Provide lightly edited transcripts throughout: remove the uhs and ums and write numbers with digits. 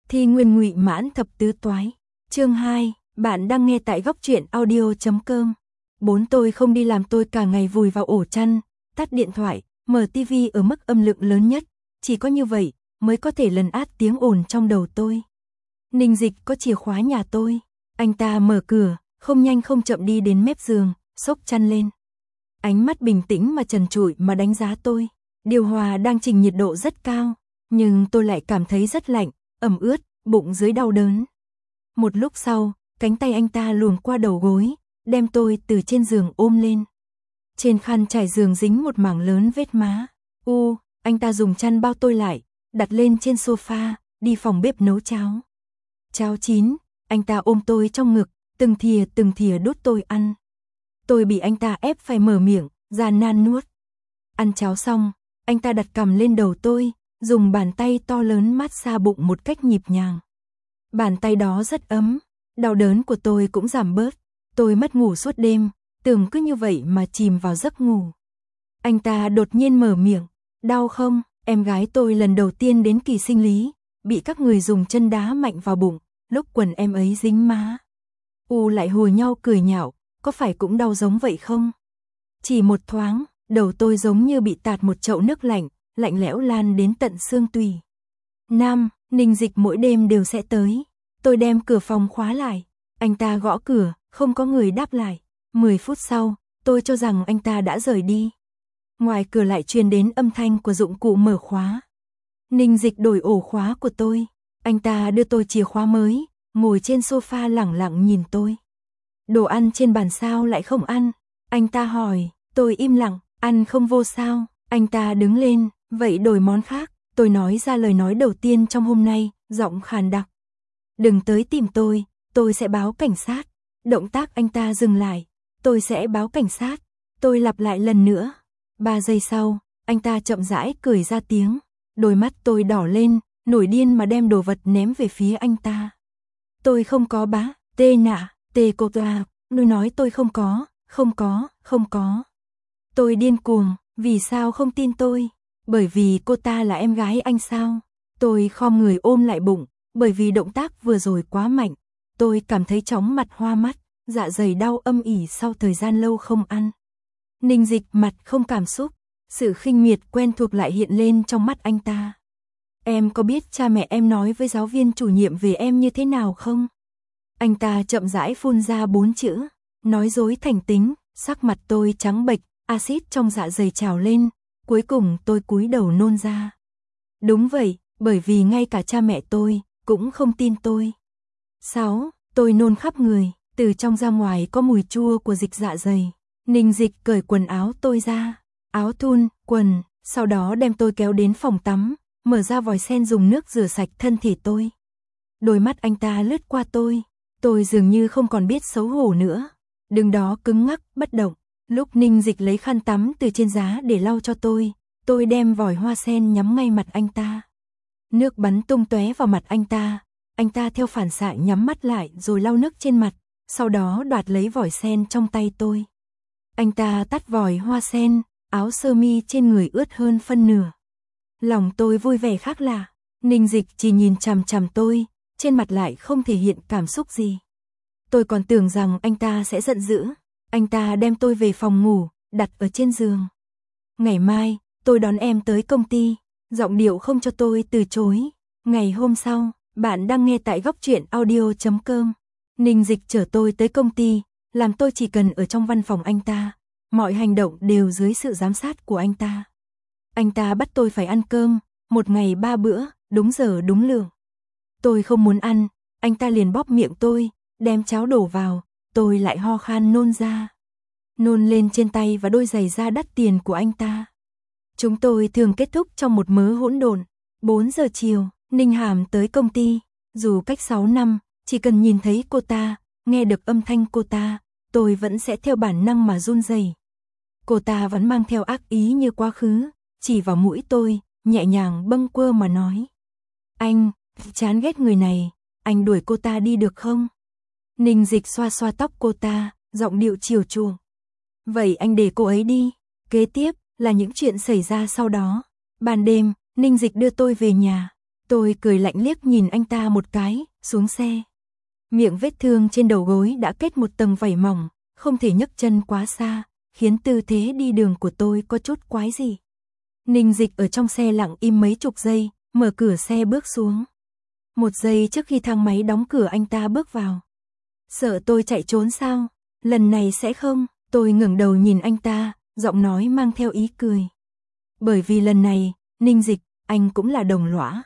Thi Nguyên Ngụy Mãn Thập Tứ Toái. Chương 2, bạn đang nghe tại góc truyện audio.com. Tôi không đi làm, tôi cả ngày vùi vào ổ chăn, tắt điện thoại, mở tivi ở mức âm lượng lớn nhất, chỉ có như vậy mới có thể lấn át tiếng ồn trong đầu tôi. Ninh Dịch có chìa khóa nhà tôi, anh ta mở cửa, không nhanh không chậm đi đến mép giường, xốc chăn lên. Ánh mắt bình tĩnh mà trần trụi mà đánh giá tôi. Điều hòa đang chỉnh nhiệt độ rất cao, nhưng tôi lại cảm thấy rất lạnh, ẩm ướt, bụng dưới đau đớn. Một lúc sau, cánh tay anh ta luồn qua đầu gối, đem tôi từ trên giường ôm lên. Trên khăn trải giường dính một mảng lớn vết má. Anh ta dùng chăn bao tôi lại, đặt lên trên sofa, đi phòng bếp nấu cháo. Cháo chín, anh ta ôm tôi trong ngực, từng thìa đút tôi ăn. Tôi bị anh ta ép phải mở miệng, gian nan nuốt. Ăn cháo xong, anh ta đặt cằm lên đầu tôi, dùng bàn tay to lớn mát xa bụng một cách nhịp nhàng. Bàn tay đó rất ấm, đau đớn của tôi cũng giảm bớt. Tôi mất ngủ suốt đêm, tưởng cứ như vậy mà chìm vào giấc ngủ. Anh ta đột nhiên mở miệng, đau không? Em gái tôi lần đầu tiên đến kỳ sinh lý, bị các người dùng chân đá mạnh vào bụng, lúc quần em ấy dính má. Lại hùa nhau cười nhạo, có phải cũng đau giống vậy không? Chỉ một thoáng, đầu tôi giống như bị tạt một chậu nước lạnh, lạnh lẽo lan đến tận xương tủy. Ninh Dịch mỗi đêm đều sẽ tới. Tôi đem cửa phòng khóa lại. Anh ta gõ cửa, không có người đáp lại. 10 phút sau, tôi cho rằng anh ta đã rời đi. Ngoài cửa lại truyền đến âm thanh của dụng cụ mở khóa. Ninh Dịch đổi ổ khóa của tôi. Anh ta đưa tôi chìa khóa mới, ngồi trên sofa lẳng lặng nhìn tôi. Đồ ăn trên bàn sao lại không ăn? Anh ta hỏi, tôi im lặng, ăn không vô sao? Anh ta đứng lên, vậy đổi món khác. Tôi nói ra lời nói đầu tiên trong hôm nay, giọng khàn đặc. Đừng tới tìm tôi sẽ báo cảnh sát. Động tác anh ta dừng lại, tôi sẽ báo cảnh sát. Tôi lặp lại lần nữa. 3 giây sau, anh ta chậm rãi cười ra tiếng. Đôi mắt tôi đỏ lên, nổi điên mà đem đồ vật ném về phía anh ta. Tôi không có bá, tê nạ, tê cô ta, tôi nói tôi không có. Tôi điên cuồng, vì sao không tin tôi? Bởi vì cô ta là em gái anh sao? Tôi khom người ôm lại bụng, bởi vì động tác vừa rồi quá mạnh. Tôi cảm thấy chóng mặt hoa mắt, dạ dày đau âm ỉ sau thời gian lâu không ăn. Ninh Dịch mặt không cảm xúc, sự khinh miệt quen thuộc lại hiện lên trong mắt anh ta. Em có biết cha mẹ em nói với giáo viên chủ nhiệm về em như thế nào không? Anh ta chậm rãi phun ra 4 chữ, nói dối thành tính, sắc mặt tôi trắng bệch, axit trong dạ dày trào lên, cuối cùng tôi cúi đầu nôn ra. Đúng vậy, bởi vì ngay cả cha mẹ tôi cũng không tin tôi. 6. Tôi nôn khắp người, từ trong ra ngoài có mùi chua của dịch dạ dày. Ninh Dịch cởi quần áo tôi ra, áo thun, quần, sau đó đem tôi kéo đến phòng tắm, mở ra vòi sen dùng nước rửa sạch thân thể tôi. Đôi mắt anh ta lướt qua tôi dường như không còn biết xấu hổ nữa. Đứng đó cứng ngắc, bất động. Lúc Ninh Dịch lấy khăn tắm từ trên giá để lau cho tôi đem vòi hoa sen nhắm ngay mặt anh ta. Nước bắn tung tóe vào mặt anh ta theo phản xạ nhắm mắt lại rồi lau nước trên mặt, sau đó đoạt lấy vòi sen trong tay tôi. Anh ta tắt vòi hoa sen, áo sơ mi trên người ướt hơn phân nửa. Lòng tôi vui vẻ khác lạ, Ninh Dịch chỉ nhìn chằm chằm tôi, trên mặt lại không thể hiện cảm xúc gì. Tôi còn tưởng rằng anh ta sẽ giận dữ. Anh ta đem tôi về phòng ngủ, đặt ở trên giường. Ngày mai, tôi đón em tới công ty, giọng điệu không cho tôi từ chối. Ngày hôm sau, bạn đang nghe tại góc truyện audio.com. Ninh Dịch chở tôi tới công ty, làm tôi chỉ cần ở trong văn phòng anh ta. Mọi hành động đều dưới sự giám sát của anh ta. Anh ta bắt tôi phải ăn cơm, một ngày 3 bữa, đúng giờ đúng lượng. Tôi không muốn ăn, anh ta liền bóp miệng tôi, đem cháo đổ vào, tôi lại ho khan nôn ra. Nôn lên trên tay và đôi giày da đắt tiền của anh ta. Chúng tôi thường kết thúc trong một mớ hỗn độn. 4 giờ chiều, Ninh Hàm tới công ty. Dù cách 6 năm, chỉ cần nhìn thấy cô ta, nghe được âm thanh cô ta, tôi vẫn sẽ theo bản năng mà run rẩy. Cô ta vẫn mang theo ác ý như quá khứ, chỉ vào mũi tôi, nhẹ nhàng bâng quơ mà nói. Anh, chán ghét người này, anh đuổi cô ta đi được không? Ninh Dịch xoa xoa tóc cô ta, giọng điệu chiều chuộng. Vậy anh để cô ấy đi. Kế tiếp là những chuyện xảy ra sau đó. Ban đêm, Ninh Dịch đưa tôi về nhà. Tôi cười lạnh liếc nhìn anh ta một cái, xuống xe. Miệng vết thương trên đầu gối đã kết một tầng vảy mỏng, không thể nhấc chân quá xa, khiến tư thế đi đường của tôi có chút quái dị. Ninh Dịch ở trong xe lặng im mấy chục giây, mở cửa xe bước xuống. 1 giây trước khi thang máy đóng cửa anh ta bước vào. Sợ tôi chạy trốn sao? Lần này sẽ không, tôi ngẩng đầu nhìn anh ta, giọng nói mang theo ý cười. Bởi vì lần này, Ninh Dịch, anh cũng là đồng lõa.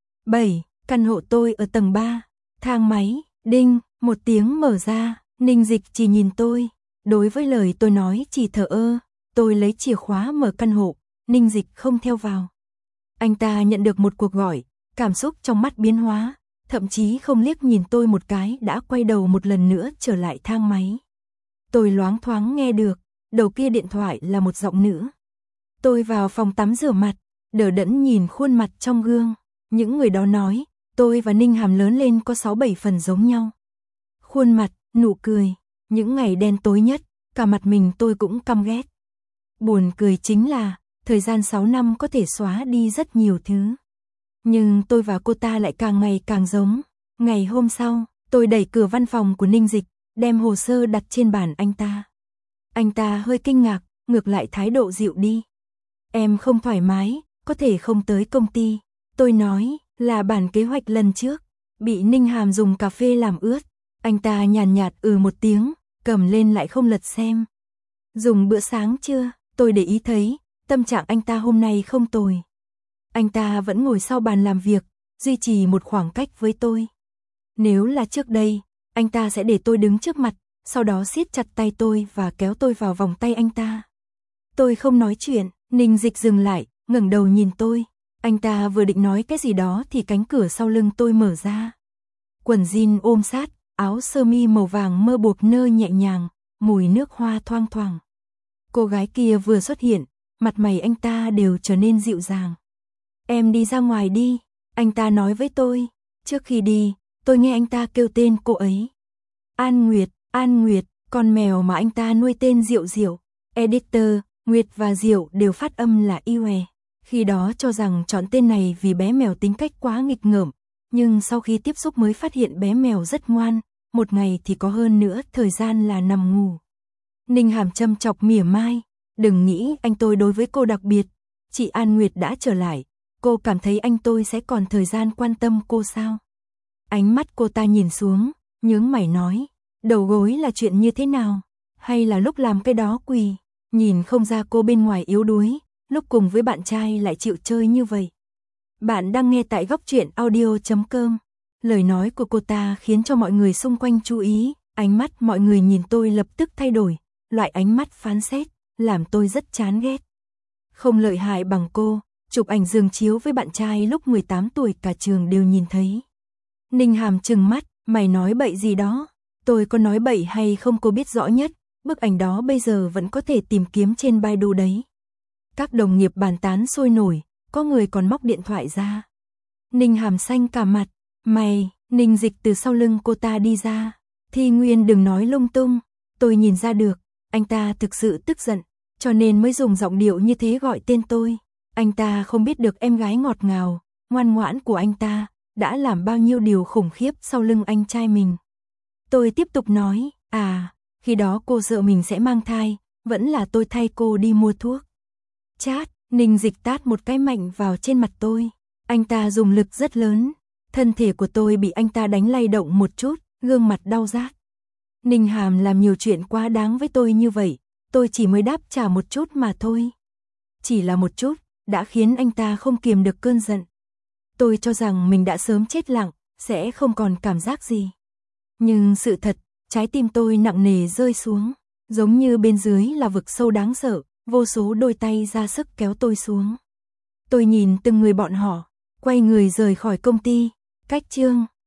7. Căn hộ tôi ở tầng 3. Thang máy, đinh, một tiếng mở ra, Ninh Dịch chỉ nhìn tôi. Đối với lời tôi nói chỉ thờ ơ, tôi lấy chìa khóa mở căn hộ, Ninh Dịch không theo vào. Anh ta nhận được một cuộc gọi, cảm xúc trong mắt biến hóa, thậm chí không liếc nhìn tôi một cái đã quay đầu một lần nữa trở lại thang máy. Tôi loáng thoáng nghe được, đầu kia điện thoại là một giọng nữ. Tôi vào phòng tắm rửa mặt, đờ đẫn nhìn khuôn mặt trong gương. Những người đó nói, tôi và Ninh Hàm lớn lên có 6-7 phần giống nhau. Khuôn mặt, nụ cười, những ngày đen tối nhất, cả mặt mình tôi cũng căm ghét. Buồn cười chính là, thời gian 6 năm có thể xóa đi rất nhiều thứ. Nhưng tôi và cô ta lại càng ngày càng giống. Ngày hôm sau, tôi đẩy cửa văn phòng của Ninh Dịch, đem hồ sơ đặt trên bàn anh ta. Anh ta hơi kinh ngạc, ngược lại thái độ dịu đi. Em không thoải mái, có thể không tới công ty. Tôi nói, là bản kế hoạch lần trước, bị Ninh Hàm dùng cà phê làm ướt. Anh ta nhàn nhạt một tiếng, cầm lên lại không lật xem. Dùng bữa sáng chưa? Tôi để ý thấy, tâm trạng anh ta hôm nay không tồi. Anh ta vẫn ngồi sau bàn làm việc, duy trì một khoảng cách với tôi. Nếu là trước đây, anh ta sẽ để tôi đứng trước mặt, sau đó siết chặt tay tôi và kéo tôi vào vòng tay anh ta. Tôi không nói chuyện, Ninh Dịch dừng lại, ngẩng đầu nhìn tôi. Anh ta vừa định nói cái gì đó thì cánh cửa sau lưng tôi mở ra. Quần jean ôm sát, áo sơ mi màu vàng mơ buộc nơ nhẹ nhàng, mùi nước hoa thoang thoảng. Cô gái kia vừa xuất hiện, mặt mày anh ta đều trở nên dịu dàng. Em đi ra ngoài đi, anh ta nói với tôi. Trước khi đi, tôi nghe anh ta kêu tên cô ấy. An Nguyệt, con mèo mà anh ta nuôi tên Diệu Diệu. Editor, Nguyệt và Diệu đều phát âm là Iwe. Khi đó cho rằng chọn tên này vì bé mèo tính cách quá nghịch ngợm, nhưng sau khi tiếp xúc mới phát hiện bé mèo rất ngoan, một ngày thì có hơn nữa thời gian là nằm ngủ. Ninh Hàm châm chọc mỉa mai, đừng nghĩ anh tôi đối với cô đặc biệt, chị An Nguyệt đã trở lại, cô cảm thấy anh tôi sẽ còn thời gian quan tâm cô sao? Ánh mắt cô ta nhìn xuống, nhướng mày nói, đầu gối là chuyện như thế nào? Hay là lúc làm cái đó quỳ? Nhìn không ra cô bên ngoài yếu đuối, lúc cùng với bạn trai lại chịu chơi như vậy. Bạn đang nghe tại góc truyện audio.com. Lời nói của cô ta khiến cho mọi người xung quanh chú ý, ánh mắt mọi người nhìn tôi lập tức thay đổi, loại ánh mắt phán xét, làm tôi rất chán ghét. Không lợi hại bằng cô, chụp ảnh giường chiếu với bạn trai lúc 18 tuổi cả trường đều nhìn thấy. Ninh Hàm trừng mắt, mày nói bậy gì đó? Tôi có nói bậy hay không cô biết rõ nhất, bức ảnh đó bây giờ vẫn có thể tìm kiếm trên Baidu đấy. Các đồng nghiệp bàn tán sôi nổi, có người còn móc điện thoại ra. Ninh Hàm xanh cả mặt, mày, Ninh Dịch từ sau lưng cô ta đi ra. Thi Nguyên đừng nói lung tung, tôi nhìn ra được, anh ta thực sự tức giận, cho nên mới dùng giọng điệu như thế gọi tên tôi. Anh ta không biết được em gái ngọt ngào, ngoan ngoãn của anh ta, đã làm bao nhiêu điều khủng khiếp sau lưng anh trai mình. Tôi tiếp tục nói, khi đó cô sợ mình sẽ mang thai, vẫn là tôi thay cô đi mua thuốc. Chát, Ninh Dịch tát một cái mạnh vào trên mặt tôi. Anh ta dùng lực rất lớn, thân thể của tôi bị anh ta đánh lay động một chút, gương mặt đau rát. Ninh Hàm làm nhiều chuyện quá đáng với tôi như vậy, tôi chỉ mới đáp trả một chút mà thôi. Chỉ là một chút, đã khiến anh ta không kiềm được cơn giận. Tôi cho rằng mình đã sớm chết lặng, sẽ không còn cảm giác gì. Nhưng sự thật, trái tim tôi nặng nề rơi xuống, giống như bên dưới là vực sâu đáng sợ, vô số đôi tay ra sức kéo tôi xuống. Tôi nhìn từng người bọn họ, quay người rời khỏi công ty, cách chương.